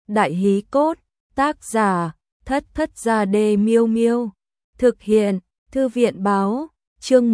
Đại hí cốt, tác giả, Thất Gia Đê Miêu Miêu. Thực hiện, Thư viện báo, chương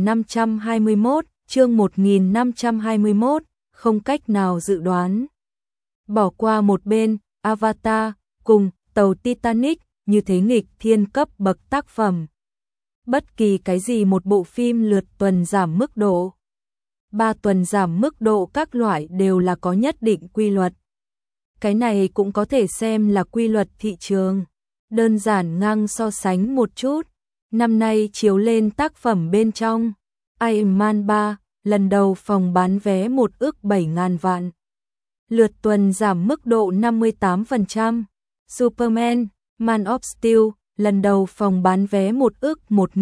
1521, không cách nào dự đoán. Bỏ qua một bên, Avatar, cùng, tàu Titanic, như thế nghịch thiên cấp bậc tác phẩm. Bất kỳ cái gì một bộ phim lượt tuần giảm mức độ. 3 tuần giảm mức độ các loại đều là có nhất định quy luật. Cái này cũng có thể xem là quy luật thị trường. Đơn giản ngang so sánh một chút. Năm nay chiếu lên tác phẩm bên trong. Iron Man 3, lần đầu phòng bán vé 1 ức 7.000 vạn. Lượt tuần giảm mức độ 58%. Superman, Man of Steel, lần đầu phòng bán vé 1 ức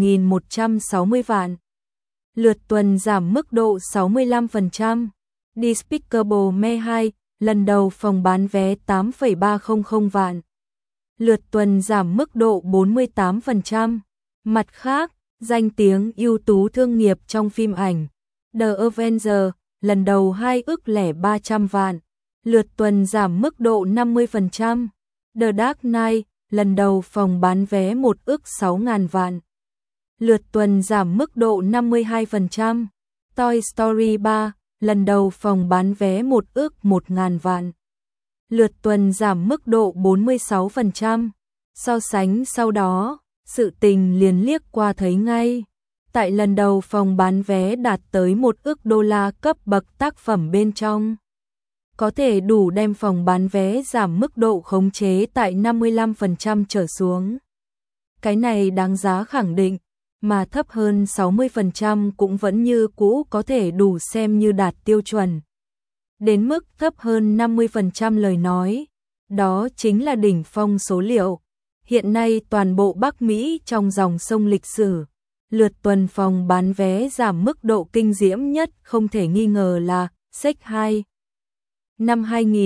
1.160 vạn. Lượt tuần giảm mức độ 65%. Despicable Me 2, lần đầu phòng bán vé 8,300 vạn. Lượt tuần giảm mức độ 48%. Mặt khác, danh tiếng ưu tú thương nghiệp trong phim ảnh The Avengers, lần đầu 2 ức 300 vạn. Lượt tuần giảm mức độ 50%. The Dark Knight, lần đầu phòng bán vé 1 ức 6.000 vạn. Lượt tuần giảm mức độ 52%. Toy Story 3, lần đầu phòng bán vé 1 ức 1.000 vạn. Lượt tuần giảm mức độ 46%. So sánh sau đó, sự tình liền liếc qua thấy ngay. Tại lần đầu phòng bán vé đạt tới 1 ức đô la cấp bậc tác phẩm bên trong. Có thể đủ đem phòng bán vé giảm mức độ khống chế tại 55% trở xuống. Cái này đáng giá khẳng định, mà thấp hơn 60% cũng vẫn như cũ có thể đủ xem như đạt tiêu chuẩn. Đến mức thấp hơn 50% lời nói, đó chính là đỉnh phong số liệu. Hiện nay toàn bộ Bắc Mỹ trong dòng sông lịch sử, lượt tuần phòng bán vé giảm mức độ kinh diễm nhất không thể nghi ngờ là Shrek 2. Năm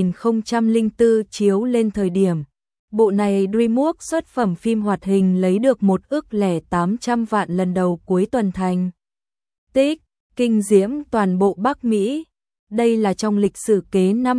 2004 chiếu lên thời điểm, bộ này DreamWorks xuất phẩm phim hoạt hình lấy được 1 ức 800 vạn lần đầu cuối tuần thành tích, kinh diễm toàn bộ Bắc Mỹ. Đây là trong lịch sử kế năm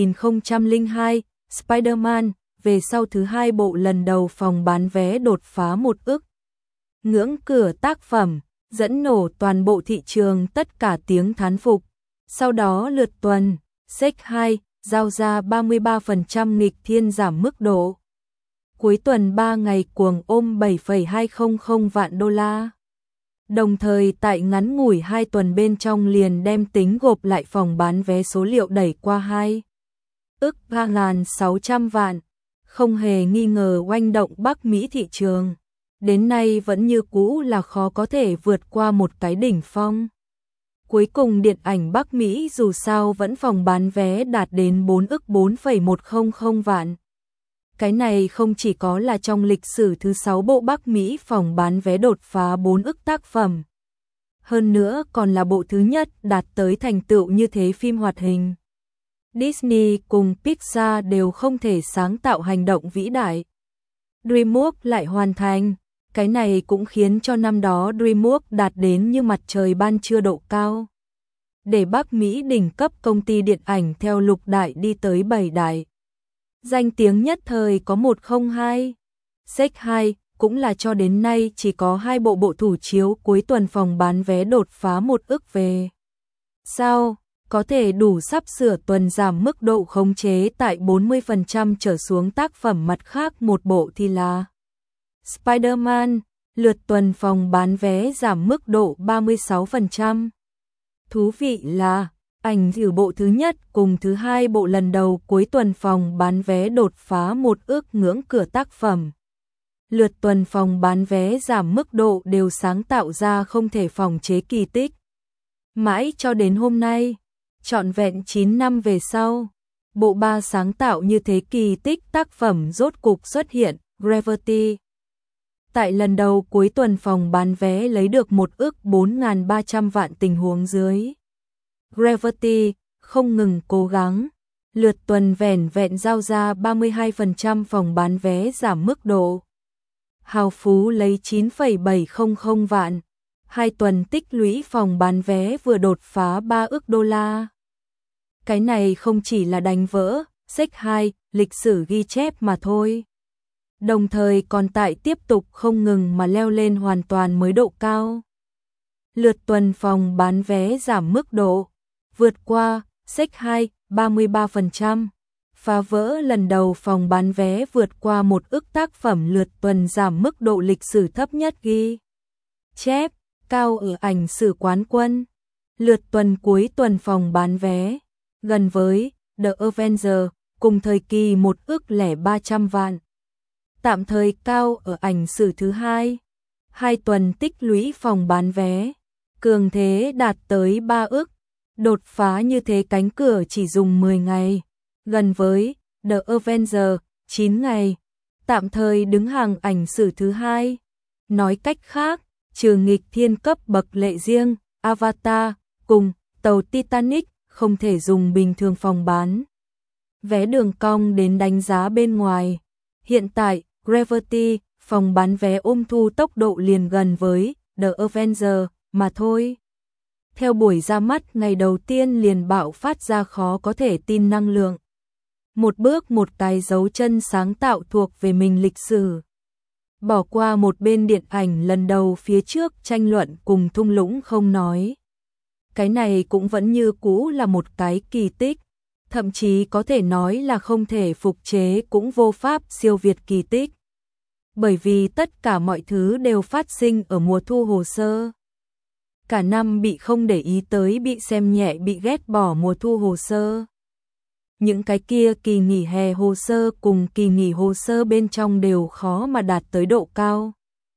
2002, Spider-Man, về sau thứ 2 bộ lần đầu phòng bán vé đột phá 1 ức. Ngưỡng cửa tác phẩm, dẫn nổ toàn bộ thị trường tất cả tiếng thán phục. Sau đó lượt tuần, Shrek 2, giao ra 33% nghịch thiên giảm mức độ. Cuối tuần 3 ngày cuồng ôm 7,200 vạn đô la. Đồng thời tại ngắn ngủi 2 tuần bên trong liền đem tính gộp lại phòng bán vé số liệu đẩy qua 2 ức 3.600 vạn. Không hề nghi ngờ oanh động Bắc Mỹ thị trường. Đến nay vẫn như cũ là khó có thể vượt qua một cái đỉnh phong. Cuối cùng điện ảnh Bắc Mỹ dù sao vẫn phòng bán vé đạt đến 4 ức 4,100 vạn. Cái này không chỉ có là trong lịch sử thứ 6 bộ Bắc Mỹ phòng bán vé đột phá 4 ức tác phẩm. Hơn nữa còn là bộ thứ nhất đạt tới thành tựu như thế phim hoạt hình. Disney cùng Pixar đều không thể sáng tạo hành động vĩ đại. DreamWorks lại hoàn thành. Cái này cũng khiến cho năm đó DreamWorks đạt đến như mặt trời ban trưa độ cao. Để Bắc Mỹ đỉnh cấp công ty điện ảnh theo lục đại đi tới 7 đại. Danh tiếng nhất thời có 102. Shrek 2 cũng là cho đến nay chỉ có 2 bộ thủ chiếu cuối tuần phòng bán vé đột phá 1 ức về. Sao? Có thể đủ sắp sửa tuần giảm mức độ khống chế tại 40% trở xuống tác phẩm, mặt khác một bộ thì là Spider-Man, lượt tuần phòng bán vé giảm mức độ 36%. Thú vị là, ảnh thử bộ thứ nhất cùng thứ 2 bộ lần đầu cuối tuần phòng bán vé đột phá 1 ức ngưỡng cửa tác phẩm. Lượt tuần phòng bán vé giảm mức độ đều sáng tạo ra không thể phòng chế kỳ tích. Mãi cho đến hôm nay, trọn vẹn 9 năm về sau, bộ 3 sáng tạo như thế kỳ tích tác phẩm rốt cục xuất hiện, Gravity. Tại lần đầu cuối tuần phòng bán vé lấy được 1 ức 4.300 vạn tình huống dưới. Gravity không ngừng cố gắng, lượt tuần vẻn vẹn giao ra 32% phòng bán vé giảm mức độ. Hào Phú lấy 9,700 vạn, 2 tuần tích lũy phòng bán vé vừa đột phá 3 ức đô la. Cái này không chỉ là đánh vỡ, Sách 2, lịch sử ghi chép mà thôi. Đồng thời còn tại tiếp tục không ngừng mà leo lên hoàn toàn mới độ cao. Lượt tuần phòng bán vé giảm mức độ, vượt qua, Sách 2, 33%. Phá vỡ lần đầu phòng bán vé vượt qua 1 ức tác phẩm lượt tuần giảm mức độ lịch sử thấp nhất ghi chép, cao ở ảnh sử quán quân. Lượt tuần cuối tuần phòng bán vé, gần với The Avenger, cùng thời kỳ 1 ức lẻ 300 vạn. Tạm thời cao ở ảnh sử thứ hai. 2 tuần tích lũy phòng bán vé, cường thế đạt tới 3 ức. Đột phá như thế cánh cửa chỉ dùng 10 ngày, gần với The Avenger, 9 ngày. Tạm thời đứng hàng ảnh sử thứ hai. Nói cách khác, trừ nghịch thiên cấp bậc lệ riêng, Avatar, cùng tàu Titanic không thể dùng bình thường phòng bán vé đường cong đến đánh giá bên ngoài. Hiện tại, Gravity, phòng bán vé ôm thu tốc độ liền gần với The Avenger mà thôi. Theo buổi ra mắt ngày đầu tiên liền bạo phát ra khó có thể tin năng lượng. Một bước một cái dấu chân sáng tạo thuộc về mình lịch sử. Bỏ qua một bên điện ảnh lần đầu phía trước tranh luận cùng thung lũng không nói. Cái này cũng vẫn như cũ là một cái kỳ tích. Thậm chí có thể nói là không thể phục chế cũng vô pháp siêu việt kỳ tích. Bởi vì tất cả mọi thứ đều phát sinh ở mùa thu hồ sơ. Cả năm bị không để ý tới, bị xem nhẹ, bị ghét bỏ mùa thu hồ sơ. Những cái kia kỳ nghỉ hè hồ sơ cùng kỳ nghỉ hồ sơ bên trong đều khó mà đạt tới độ cao.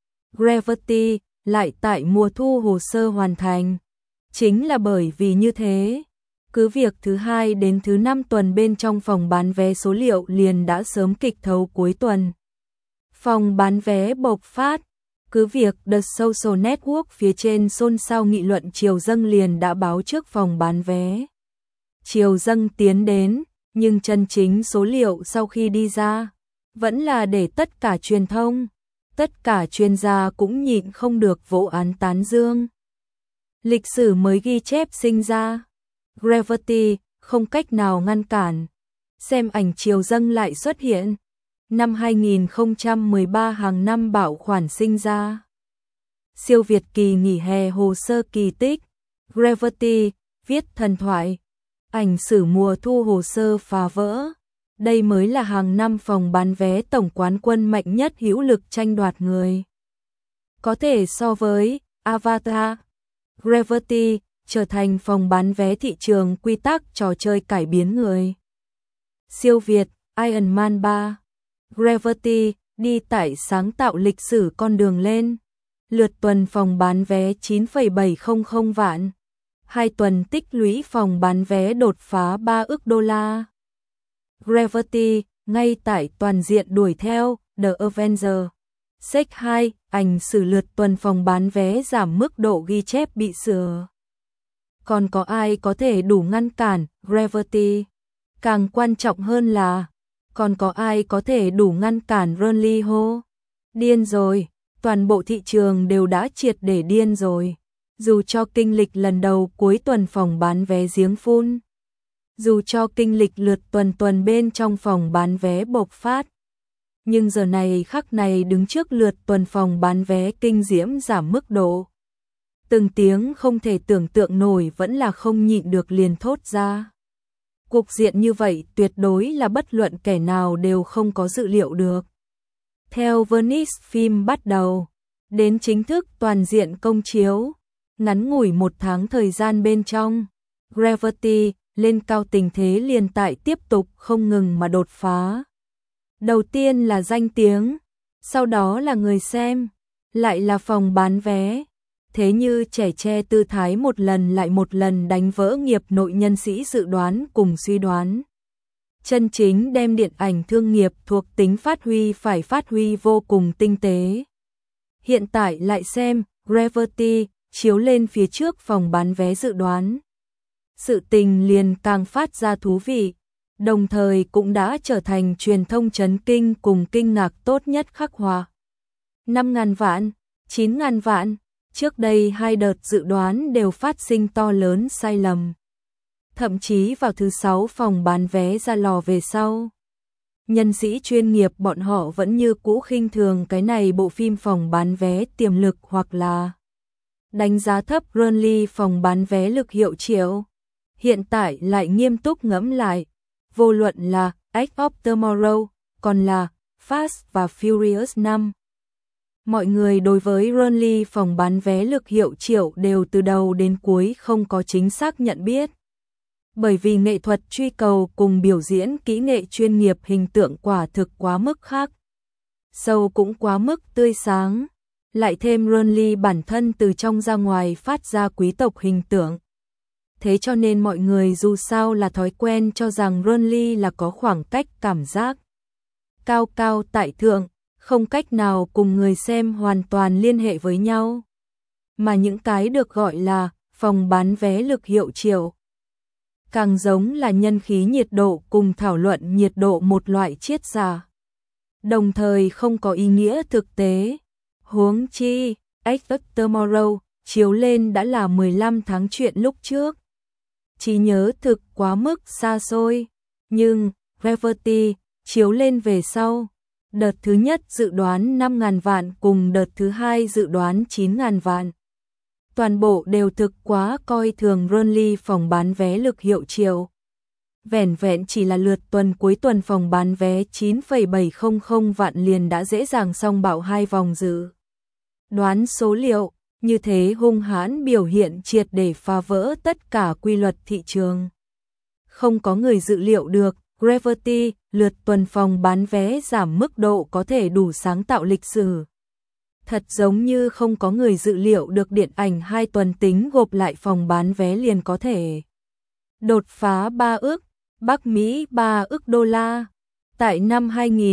Gravity lại tại mùa thu hồ sơ hoàn thành. Chính là bởi vì như thế, cứ việc thứ 2 đến thứ 5 tuần bên trong phòng bán vé số liệu liền đã sớm kịch thấu cuối tuần. Phòng bán vé bộc phát, cứ việc The Social Network phía trên xôn xao nghị luận chiều dâng liền đã báo trước phòng bán vé. Chiều dâng tiến đến, nhưng chân chính số liệu sau khi đi ra, vẫn là để tất cả truyền thông, tất cả chuyên gia cũng nhịn không được vỗ án tán dương. Lịch sử mới ghi chép sinh ra. Gravity không cách nào ngăn cản. Xem ảnh chiều dâng lại xuất hiện. Năm 2013 hàng năm bảo khoản sinh ra. Siêu việt kỳ nghỉ hè hồ sơ kỳ tích. Gravity viết thần thoại. Ảnh sử mùa thu hồ sơ phá vỡ. Đây mới là hàng năm phòng bán vé tổng quán quân mạnh nhất hữu lực tranh đoạt người. Có thể so với Avatar. Gravity trở thành phòng bán vé thị trường quy tắc trò chơi cải biến người. Siêu việt Iron Man 3. Gravity đi tại sáng tạo lịch sử con đường lên. Lượt tuần phòng bán vé 9,700 vạn. 2 tuần tích lũy phòng bán vé đột phá 3 ức đô la. Gravity ngay tại toàn diện đuổi theo The Avenger. Sách 2, ảnh sử lượt tuần phòng bán vé giảm mức độ ghi chép bị sửa. Còn có ai có thể đủ ngăn cản Gravity? Càng quan trọng hơn là, còn có ai có thể đủ ngăn cản Ronly Ho? Điên rồi, toàn bộ thị trường đều đã triệt để điên rồi. Dù cho kinh lịch lần đầu cuối tuần phòng bán vé giếng phun, dù cho kinh lịch lượt tuần bên trong phòng bán vé bộc phát, nhưng giờ này khắc này đứng trước lượt tuần phòng bán vé kinh diễm giảm mức độ. Từng tiếng không thể tưởng tượng nổi vẫn là không nhịn được liền thốt ra. Cục diện như vậy tuyệt đối là bất luận kẻ nào đều không có dự liệu được. Theo Venice phim bắt đầu, đến chính thức toàn diện công chiếu, ngắn ngủi 1 tháng thời gian bên trong, Gravity lên cao tình thế liền tại tiếp tục không ngừng mà đột phá. Đầu tiên là danh tiếng, sau đó là người xem, lại là phòng bán vé. Thế như trẻ tre tư thái một lần lại một lần đánh vỡ nghiệp nội nhân sĩ dự đoán cùng suy đoán. Chân chính đem điện ảnh thương nghiệp thuộc tính phát huy phải phát huy vô cùng tinh tế. Hiện tại lại xem, Gravity chiếu lên phía trước phòng bán vé dự đoán. Sự tình liền càng phát ra thú vị, đồng thời cũng đã trở thành truyền thông chấn kinh cùng kinh ngạc tốt nhất khắc họa. 5.000 vạn, 9.000 vạn, trước đây 2 đợt dự đoán đều phát sinh to lớn sai lầm. thậm chí vào thứ 6 phòng bán vé ra lò về sau. Nhân sĩ chuyên nghiệp bọn họ vẫn như cũ khinh thường cái này bộ phim phòng bán vé tiềm lực hoặc là đánh giá thấp Burnley phòng bán vé lực hiệu triệu. Hiện tại lại nghiêm túc ngẫm lại, vô luận là Edge of Tomorrow, còn là Fast và Furious 5. Mọi người đối với Burnley phòng bán vé lực hiệu triệu đều từ đầu đến cuối không có chính xác nhận biết. Bởi vì nghệ thuật truy cầu cùng biểu diễn kỹ nghệ chuyên nghiệp hình tượng quả thực quá mức khác. Sâu cũng quá mức tươi sáng. Lại thêm Burnley bản thân từ trong ra ngoài phát ra quý tộc hình tượng. Thế cho nên mọi người dù sao là thói quen cho rằng Burnley là có khoảng cách cảm giác cao cao tại thượng, không cách nào cùng người xem hoàn toàn liên hệ với nhau. Mà những cái được gọi là phòng bán vé lực hiệu triệu càng giống là nhân khí nhiệt độ cùng thảo luận nhiệt độ một loại triết giả. Đồng thời không có ý nghĩa thực tế. Huống chi, Edge of Tomorrow chiếu lên đã là 15 tháng chuyện lúc trước. Trí nhớ thực quá mức xa xôi, nhưng Gravity chiếu lên về sau. Đợt thứ nhất dự đoán 5.000 vạn cùng đợt thứ hai dự đoán 9.000 vạn. Toàn bộ đều thực quá coi thường Burnley phòng bán vé lực hiệu triệu. Vẻn vẹn chỉ là lượt tuần cuối tuần phòng bán vé 9,700 vạn liền đã dễ dàng xong bạo 2 vòng dự đoán số liệu, như thế hung hãn biểu hiện triệt để phá vỡ tất cả quy luật thị trường. Không có người dự liệu được, Gravity, lượt tuần phòng bán vé giảm mức độ có thể đủ sáng tạo lịch sử. Thật giống như không có người dự liệu được điện ảnh 2 tuần tính gộp lại phòng bán vé liền có thể đột phá 3 ức, Bắc Mỹ 3 ức đô la. Tại năm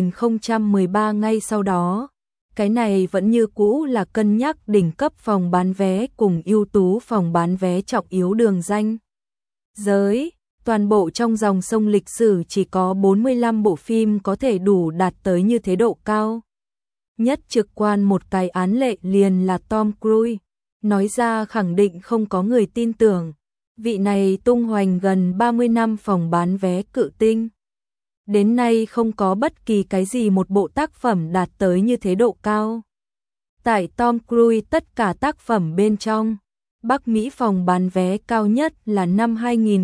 2013 ngay sau đó, cái này vẫn như cũ là cân nhắc đỉnh cấp phòng bán vé cùng ưu tú phòng bán vé trọng yếu đường danh giới. Toàn bộ trong dòng sông lịch sử chỉ có 45 bộ phim có thể đủ đạt tới như thế độ cao. Nhất trực quan một cái án lệ liền là Tom Cruise, nói ra khẳng định không có người tin tưởng. Vị này tung hoành gần 30 năm phòng bán vé cự tinh. Đến nay không có bất kỳ cái gì một bộ tác phẩm đạt tới như thế độ cao. Tại Tom Cruise tất cả tác phẩm bên trong, Bắc Mỹ phòng bán vé cao nhất là năm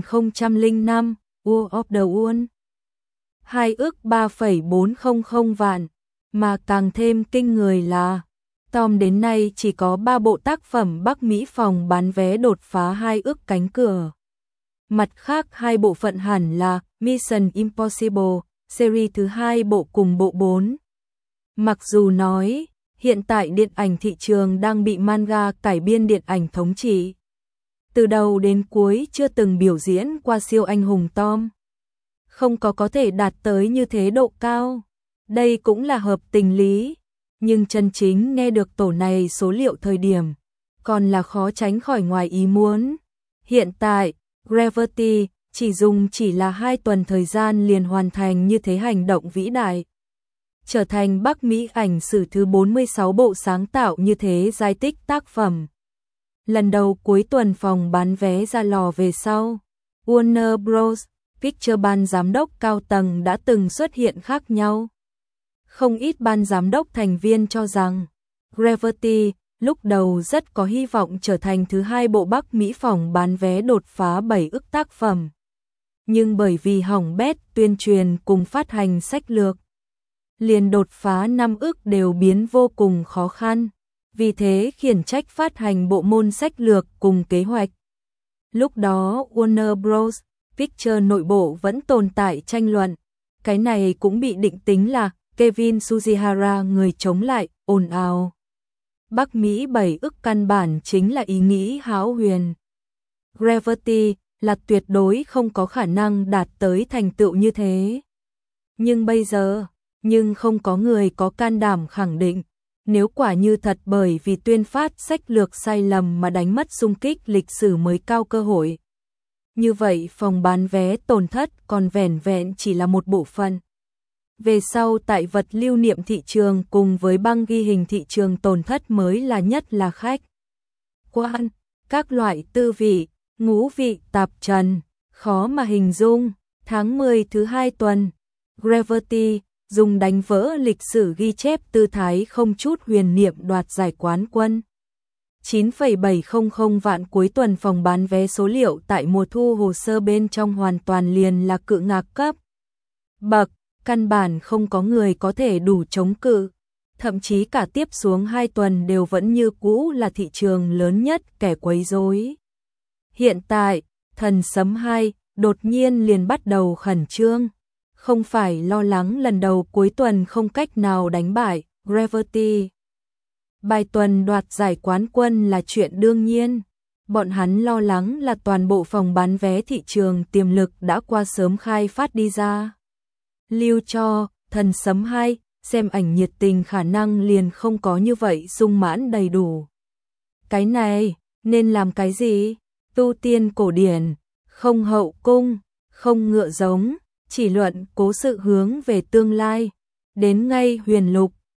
2005, War of the World. 2 ức 3,400 vạn, mà càng thêm kinh người là Tom đến nay chỉ có 3 bộ tác phẩm Bắc Mỹ phòng bán vé đột phá 2 ức cánh cửa. Mặt khác 2 bộ phận hẳn là Mission Impossible, series thứ 2 bộ cùng bộ 4. Mặc dù nói, hiện tại điện ảnh thị trường đang bị manga cải biên điện ảnh thống trị. Từ đầu đến cuối chưa từng biểu diễn qua siêu anh hùng Tom. Không có thể đạt tới như thế độ cao. Đây cũng là hợp tình lý. Nhưng chân chính nghe được tổ này số liệu thời điểm, còn là khó tránh khỏi ngoài ý muốn. Hiện tại, Gravity chỉ là 2 tuần thời gian liền hoàn thành như thế hành động vĩ đại. Trở thành Bắc Mỹ ảnh sử thứ 46 bộ sáng tạo như thế giai tích tác phẩm. Lần đầu cuối tuần phòng bán vé ra lò về sau, Warner Bros. Pictures ban giám đốc cao tầng đã từng xuất hiện khác nhau. Không ít ban giám đốc thành viên cho rằng Gravity lúc đầu rất có hy vọng trở thành thứ 2 bộ Bắc Mỹ phòng bán vé đột phá 7 ức tác phẩm. Nhưng bởi vì hỏng bét tuyên truyền cùng phát hành sách lược, liền đột phá 5 ức đều biến vô cùng khó khăn. Vì thế khiển trách phát hành bộ môn sách lược cùng kế hoạch. Lúc đó Warner Bros. Pictures nội bộ vẫn tồn tại tranh luận. Cái này cũng bị định tính là Kevin Sujihara người chống lại, ồn ào. Bắc Mỹ 7 ức căn bản chính là ý nghĩ hão huyền. Gravity là tuyệt đối không có khả năng đạt tới thành tựu như thế. Nhưng bây giờ, không có người có can đảm khẳng định, nếu quả như thật bởi vì tuyên phát sách lược sai lầm mà đánh mất xung kích lịch sử mới cao cơ hội. Như vậy phòng bán vé tổn thất còn vẻn vẹn chỉ là một bộ phận. Về sau tại vật lưu niệm thị trường cùng với băng ghi hình thị trường tổn thất mới là nhất là khách quan, các loại tư vị, ngũ vị tạp trần, khó mà hình dung. Tháng 10 thứ 2 tuần, Gravity dùng đánh vỡ lịch sử ghi chép tư thái không chút huyền niệm đoạt giải quán quân. 9,700 vạn cuối tuần phòng bán vé số liệu tại mùa thu hồ sơ bên trong hoàn toàn liền là cự ngạc cấp bậc, căn bản không có người có thể đủ chống cự. Thậm chí cả tiếp xuống 2 tuần đều vẫn như cũ là thị trường lớn nhất kẻ quấy rối. Hiện tại, Thần Sấm 2 đột nhiên liền bắt đầu khẩn trương. Không phải lo lắng lần đầu cuối tuần không cách nào đánh bại Gravity. Bài tuần đoạt giải quán quân là chuyện đương nhiên. Bọn hắn lo lắng là toàn bộ phòng bán vé thị trường tiềm lực đã qua sớm khai phát đi ra. Lưu cho Thần Sấm 2 xem ảnh nhiệt tình khả năng liền không có như vậy sung mãn đầy đủ. Cái này, nên làm cái gì? Tu tiên cổ điển, không hậu cung, không ngựa giống, chỉ luận cố sự hướng về tương lai. Đến ngay Huyền Lục,